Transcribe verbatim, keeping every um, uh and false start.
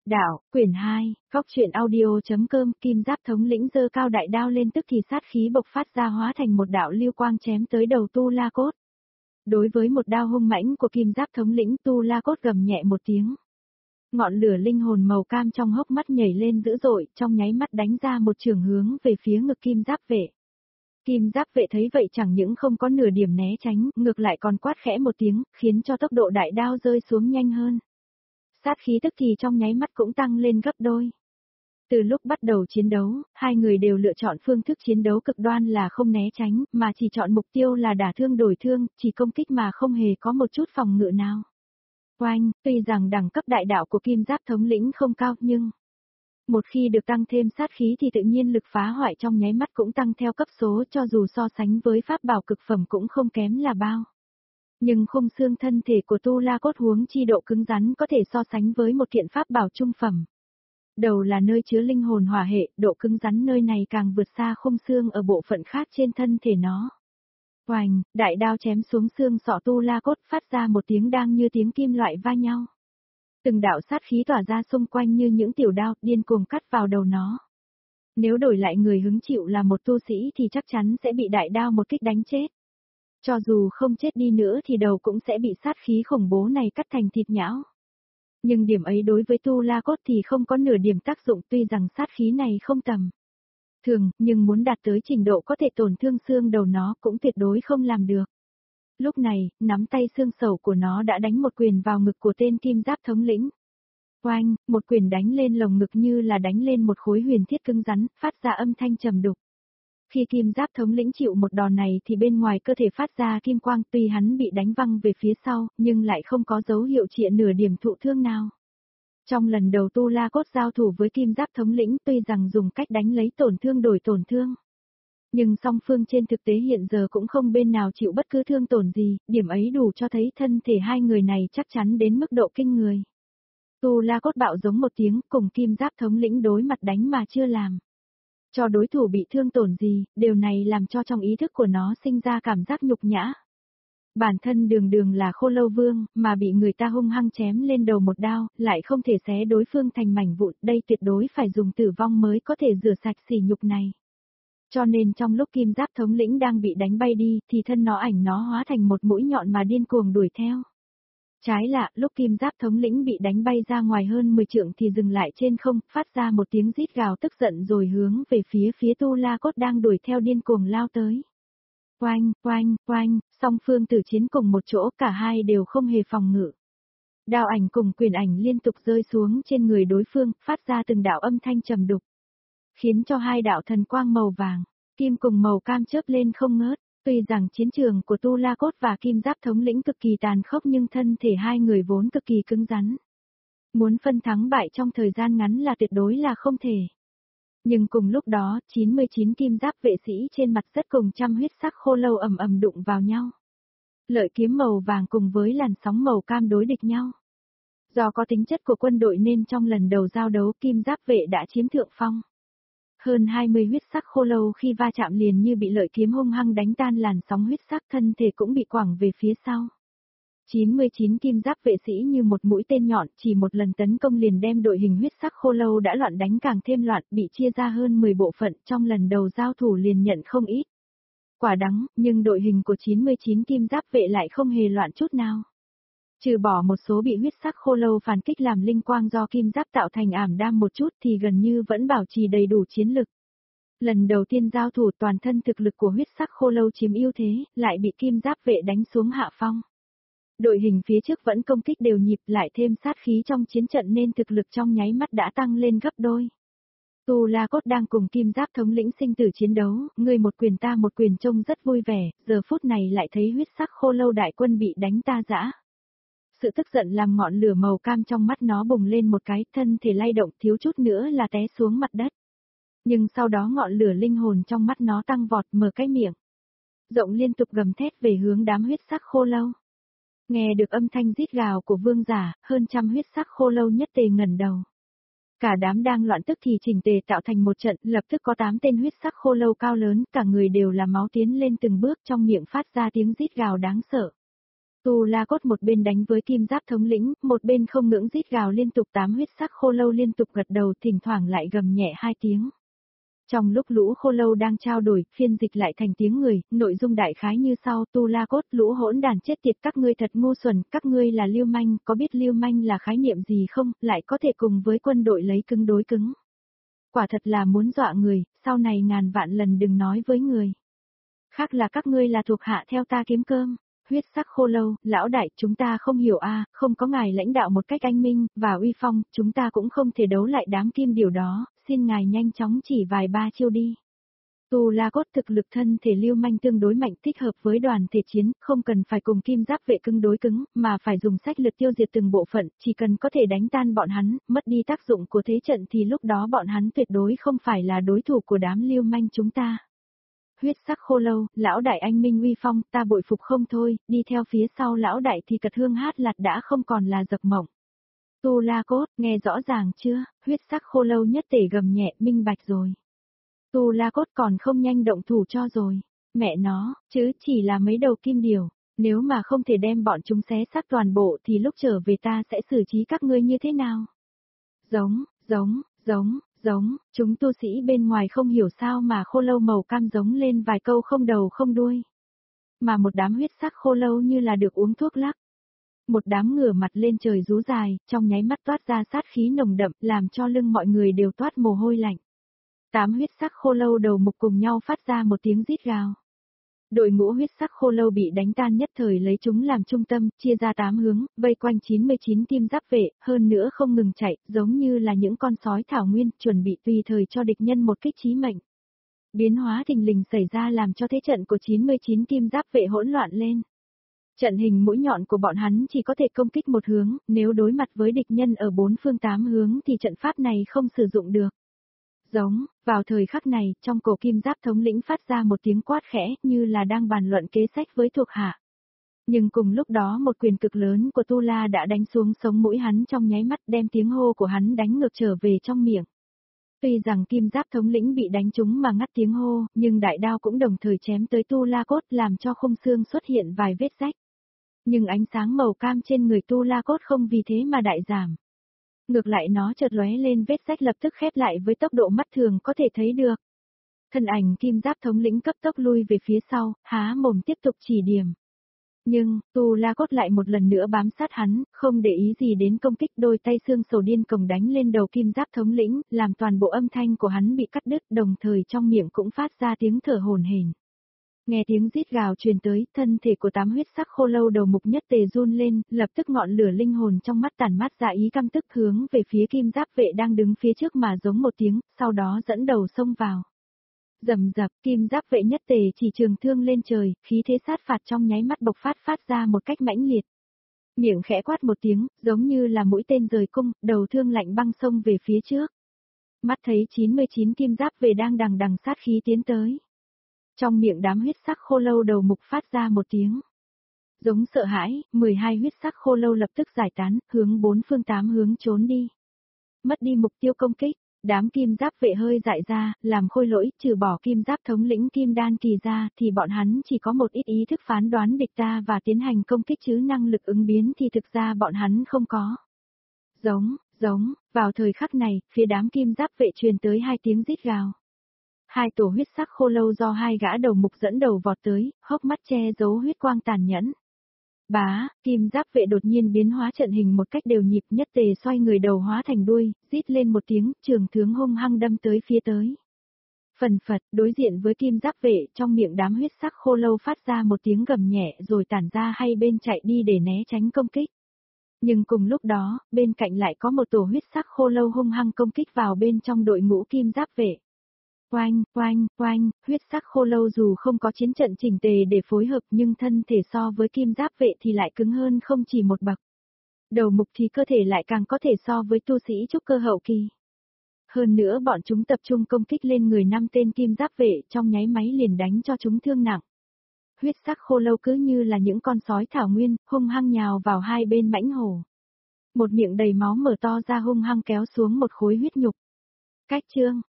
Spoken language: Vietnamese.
Đạo, quyển hai, góc truyện audio.com, Kim Giáp thống lĩnh giơ cao đại đao lên tức thì sát khí bộc phát ra hóa thành một đạo lưu quang chém tới đầu Tu La Cốt. Đối với một đao hung mãnh của Kim Giáp thống lĩnh, Tu La Cốt gầm nhẹ một tiếng. Ngọn lửa linh hồn màu cam trong hốc mắt nhảy lên dữ dội, trong nháy mắt đánh ra một trường hướng về phía ngực Kim Giáp vệ. Kim Giáp vệ thấy vậy chẳng những không có nửa điểm né tránh, ngược lại còn quát khẽ một tiếng, khiến cho tốc độ đại đao rơi xuống nhanh hơn. Sát khí tức thì trong nháy mắt cũng tăng lên gấp đôi. Từ lúc bắt đầu chiến đấu, hai người đều lựa chọn phương thức chiến đấu cực đoan là không né tránh, mà chỉ chọn mục tiêu là đả thương đổi thương, chỉ công kích mà không hề có một chút phòng ngự nào. Oanh, tuy rằng đẳng cấp đại đạo của Kim Giáp thống lĩnh không cao nhưng một khi được tăng thêm sát khí thì tự nhiên lực phá hoại trong nháy mắt cũng tăng theo cấp số, cho dù so sánh với pháp bảo cực phẩm cũng không kém là bao. Nhưng khung xương thân thể của Tu La Cốt huống chi độ cứng rắn có thể so sánh với một kiện pháp bảo trung phẩm. Đầu là nơi chứa linh hồn hỏa hệ, độ cứng rắn nơi này càng vượt xa khung xương ở bộ phận khác trên thân thể nó. Oành, đại đao chém xuống xương sọ Tu La Cốt phát ra một tiếng đang như tiếng kim loại va nhau. Từng đạo sát khí tỏa ra xung quanh như những tiểu đao điên cuồng cắt vào đầu nó. Nếu đổi lại người hứng chịu là một tu sĩ thì chắc chắn sẽ bị đại đao một kích đánh chết. Cho dù không chết đi nữa thì đầu cũng sẽ bị sát khí khủng bố này cắt thành thịt nhão. Nhưng điểm ấy đối với Tu La Cốt thì không có nửa điểm tác dụng, tuy rằng sát khí này không tầm thường, nhưng muốn đạt tới trình độ có thể tổn thương xương đầu nó cũng tuyệt đối không làm được. Lúc này, nắm tay xương sầu của nó đã đánh một quyền vào ngực của tên Kim Giáp thống lĩnh. Oanh, một quyền đánh lên lồng ngực như là đánh lên một khối huyền thiết cứng rắn, phát ra âm thanh trầm đục. Khi Kim Giáp thống lĩnh chịu một đòn này thì bên ngoài cơ thể phát ra kim quang, tuy hắn bị đánh văng về phía sau, nhưng lại không có dấu hiệu trịa nửa điểm thụ thương nào. Trong lần đầu Tu La Cốt giao thủ với Kim Giáp thống lĩnh, tuy rằng dùng cách đánh lấy tổn thương đổi tổn thương, nhưng song phương trên thực tế hiện giờ cũng không bên nào chịu bất cứ thương tổn gì, điểm ấy đủ cho thấy thân thể hai người này chắc chắn đến mức độ kinh người. Tu La Cốt bạo giống một tiếng, cùng Kim Giáp thống lĩnh đối mặt đánh mà chưa làm cho đối thủ bị thương tổn gì, điều này làm cho trong ý thức của nó sinh ra cảm giác nhục nhã. Bản thân đường đường là Khô Lâu Vương, mà bị người ta hung hăng chém lên đầu một đao, lại không thể xé đối phương thành mảnh vụn, đây tuyệt đối phải dùng tử vong mới có thể rửa sạch sỉ nhục này. Cho nên trong lúc Kim Giáp thống lĩnh đang bị đánh bay đi, thì thân nó ảnh nó hóa thành một mũi nhọn mà điên cuồng đuổi theo. Trái lạ, lúc Kim Giáp thống lĩnh bị đánh bay ra ngoài hơn mười trượng thì dừng lại trên không, phát ra một tiếng rít gào tức giận rồi hướng về phía phía Tu La Cốt đang đuổi theo điên cuồng lao tới. Oanh, oanh, oanh, song phương tử chiến cùng một chỗ, cả hai đều không hề phòng ngự. Đao ảnh cùng quyền ảnh liên tục rơi xuống trên người đối phương, phát ra từng đạo âm thanh trầm đục, khiến cho hai đạo thần quang màu vàng, kim cùng màu cam chớp lên không ngớt. Tuy rằng chiến trường của Tu La Cốt và Kim Giáp thống lĩnh cực kỳ tàn khốc nhưng thân thể hai người vốn cực kỳ cứng rắn. Muốn phân thắng bại trong thời gian ngắn là tuyệt đối là không thể. Nhưng cùng lúc đó, chín mươi chín Kim Giáp vệ sĩ trên mặt đất cùng trăm huyết sắc khô lâu ầm ầm đụng vào nhau. Lợi kiếm màu vàng cùng với làn sóng màu cam đối địch nhau. Do có tính chất của quân đội nên trong lần đầu giao đấu Kim Giáp vệ đã chiếm thượng phong. Hơn hai mươi huyết sắc khô lâu khi va chạm liền như bị lợi kiếm hung hăng đánh tan làn sóng huyết sắc, thân thể cũng bị quẳng về phía sau. chín mươi chín Kim Giáp vệ sĩ như một mũi tên nhọn, chỉ một lần tấn công liền đem đội hình huyết sắc khô lâu đã loạn đánh càng thêm loạn, bị chia ra hơn mười bộ phận, trong lần đầu giao thủ liền nhận không ít quả đắng, nhưng đội hình của chín mươi chín Kim Giáp vệ lại không hề loạn chút nào. Trừ bỏ một số bị huyết sắc khô lâu phản kích làm linh quang do Kim Giáp tạo thành ảm đạm một chút thì gần như vẫn bảo trì đầy đủ chiến lực. Lần đầu tiên giao thủ toàn thân thực lực của huyết sắc khô lâu chiếm ưu thế, lại bị Kim Giáp vệ đánh xuống hạ phong. Đội hình phía trước vẫn công kích đều nhịp, lại thêm sát khí trong chiến trận nên thực lực trong nháy mắt đã tăng lên gấp đôi. Tu La Cốt đang cùng Kim Giáp thống lĩnh sinh tử chiến đấu, người một quyền ta một quyền trông rất vui vẻ, giờ phút này lại thấy huyết sắc khô lâu đại quân bị đánh ta dã. Sự tức giận làm ngọn lửa màu cam trong mắt nó bùng lên một cái, thân thể lay động thiếu chút nữa là té xuống mặt đất. Nhưng sau đó ngọn lửa linh hồn trong mắt nó tăng vọt, mở cái miệng rộng liên tục gầm thét về hướng đám huyết sắc khô lâu. Nghe được âm thanh rít gào của vương giả, hơn trăm huyết sắc khô lâu nhất tề ngẩng đầu. Cả đám đang loạn tức thì chỉnh tề tạo thành một trận, lập tức có tám tên huyết sắc khô lâu cao lớn, cả người đều là máu tiến lên từng bước, trong miệng phát ra tiếng rít gào đáng sợ. Tu La Cốt một bên đánh với kim giáp thống lĩnh, một bên không ngưỡng rít gào liên tục. Tám huyết sắc khô lâu liên tục gật đầu, thỉnh thoảng lại gầm nhẹ hai tiếng. Trong lúc lũ khô lâu đang trao đổi, phiên dịch lại thành tiếng người, nội dung đại khái như sau: Tu La Cốt, lũ hỗn đàn chết tiệt, các ngươi thật ngu xuẩn, các ngươi là lưu manh, có biết lưu manh là khái niệm gì không, lại có thể cùng với quân đội lấy cứng đối cứng. Quả thật là muốn dọa người, sau này ngàn vạn lần đừng nói với người khác là các ngươi là thuộc hạ theo ta kiếm cơm. Huyết sắc khô lâu, lão đại, chúng ta không hiểu a, không có ngài lãnh đạo một cách anh minh và uy phong, chúng ta cũng không thể đấu lại đám kim điều đó, xin ngài nhanh chóng chỉ vài ba chiêu đi. Tu La Cốt thực lực thân thể lưu manh tương đối mạnh, thích hợp với đoàn thể chiến, không cần phải cùng kim giáp vệ cứng đối cứng, mà phải dùng sách lược tiêu diệt từng bộ phận, chỉ cần có thể đánh tan bọn hắn, mất đi tác dụng của thế trận thì lúc đó bọn hắn tuyệt đối không phải là đối thủ của đám lưu manh chúng ta. Huyết sắc khô lâu, lão đại anh minh uy phong, ta bội phục không thôi, đi theo phía sau lão đại thì cật hương hát lạt đã không còn là giấc mộng. Tu La Cốt, nghe rõ ràng chưa? Huyết sắc khô lâu nhất tể gầm nhẹ, minh bạch rồi. Tu La Cốt còn không nhanh động thủ cho rồi. Mẹ nó, chứ chỉ là mấy đầu kim điều, nếu mà không thể đem bọn chúng xé xác toàn bộ thì lúc trở về ta sẽ xử trí các ngươi như thế nào? Giống, giống, giống. Giống, chúng tu sĩ bên ngoài không hiểu sao mà khô lâu màu cam giống lên vài câu không đầu không đuôi. Mà một đám huyết sắc khô lâu như là được uống thuốc lắc. Một đám ngửa mặt lên trời rú dài, trong nháy mắt toát ra sát khí nồng đậm, làm cho lưng mọi người đều toát mồ hôi lạnh. Tám huyết sắc khô lâu đầu mục cùng nhau phát ra một tiếng rít gào. Đội ngũ huyết sắc khô lâu bị đánh tan nhất thời lấy chúng làm trung tâm, chia ra tám hướng, vây quanh chín mươi chín kim giáp vệ, hơn nữa không ngừng chạy, giống như là những con sói thảo nguyên, chuẩn bị tùy thời cho địch nhân một kích chí mệnh. Biến hóa thình lình xảy ra làm cho thế trận của chín mươi chín kim giáp vệ hỗn loạn lên. Trận hình mũi nhọn của bọn hắn chỉ có thể công kích một hướng, nếu đối mặt với địch nhân ở bốn phương tám hướng thì trận pháp này không sử dụng được. Giống, vào thời khắc này, trong cổ kim giáp thống lĩnh phát ra một tiếng quát khẽ, như là đang bàn luận kế sách với thuộc hạ. Nhưng cùng lúc đó một quyền cực lớn của Tu La đã đánh xuống sống mũi hắn trong nháy mắt, đem tiếng hô của hắn đánh ngược trở về trong miệng. Tuy rằng kim giáp thống lĩnh bị đánh trúng mà ngắt tiếng hô, nhưng đại đao cũng đồng thời chém tới Tu La Cốt làm cho khung xương xuất hiện vài vết rách. Nhưng ánh sáng màu cam trên người Tu La Cốt không vì thế mà đại giảm. Ngược lại nó chợt lóe lên, vết rách lập tức khép lại với tốc độ mắt thường có thể thấy được. Thân ảnh kim giáp thống lĩnh cấp tốc lui về phía sau, há mồm tiếp tục chỉ điểm. Nhưng, Tu La Cốt lại một lần nữa bám sát hắn, không để ý gì đến công kích, đôi tay xương sầu điên cồng đánh lên đầu kim giáp thống lĩnh, làm toàn bộ âm thanh của hắn bị cắt đứt, đồng thời trong miệng cũng phát ra tiếng thở hổn hển. Nghe tiếng rít gào truyền tới, thân thể của tám huyết sắc khô lâu đầu mục nhất tề run lên, lập tức ngọn lửa linh hồn trong mắt tàn mát ra ý căm tức, hướng về phía kim giáp vệ đang đứng phía trước mà giống một tiếng, sau đó dẫn đầu xông vào. Rầm rập, kim giáp vệ nhất tề chỉ trường thương lên trời, khí thế sát phạt trong nháy mắt bộc phát phát ra một cách mãnh liệt. Miệng khẽ quát một tiếng, giống như là mũi tên rời cung, đầu thương lạnh băng xông về phía trước. Mắt thấy chín mươi chín kim giáp vệ đang đằng đằng sát khí tiến tới. Trong miệng đám huyết sắc khô lâu đầu mục phát ra một tiếng giống sợ hãi, mười hai huyết sắc khô lâu lập tức giải tán, hướng bốn phương tám hướng trốn đi. Mất đi mục tiêu công kích, đám kim giáp vệ hơi dại ra, làm khôi lỗi, trừ bỏ kim giáp thống lĩnh kim đan kỳ ra thì bọn hắn chỉ có một ít ý thức phán đoán địch ta và tiến hành công kích, chứ năng lực ứng biến thì thực ra bọn hắn không có. Giống, giống, vào thời khắc này, phía đám kim giáp vệ truyền tới hai tiếng rít gào. Hai tổ huyết sắc khô lâu do hai gã đầu mục dẫn đầu vọt tới, hốc mắt che giấu huyết quang tàn nhẫn. Bá, kim giáp vệ đột nhiên biến hóa trận hình một cách đều nhịp, nhất tề xoay người đầu hóa thành đuôi, rít lên một tiếng, trường thương hung hăng đâm tới phía tới. Phần phật, đối diện với kim giáp vệ, trong miệng đám huyết sắc khô lâu phát ra một tiếng gầm nhẹ rồi tản ra hai bên chạy đi để né tránh công kích. Nhưng cùng lúc đó, bên cạnh lại có một tổ huyết sắc khô lâu hung hăng công kích vào bên trong đội ngũ kim giáp vệ. Oanh, oanh, oanh, huyết sắc khô lâu dù không có chiến trận chỉnh tề để phối hợp nhưng thân thể so với kim giáp vệ thì lại cứng hơn không chỉ một bậc. Đầu mục thì cơ thể lại càng có thể so với tu sĩ trúc cơ hậu kỳ. Hơn nữa bọn chúng tập trung công kích lên người năm tên kim giáp vệ, trong nháy máy liền đánh cho chúng thương nặng. Huyết sắc khô lâu cứ như là những con sói thảo nguyên, hung hăng nhào vào hai bên mãnh hổ. Một miệng đầy máu mở to ra hung hăng kéo xuống một khối huyết nhục. Cách chương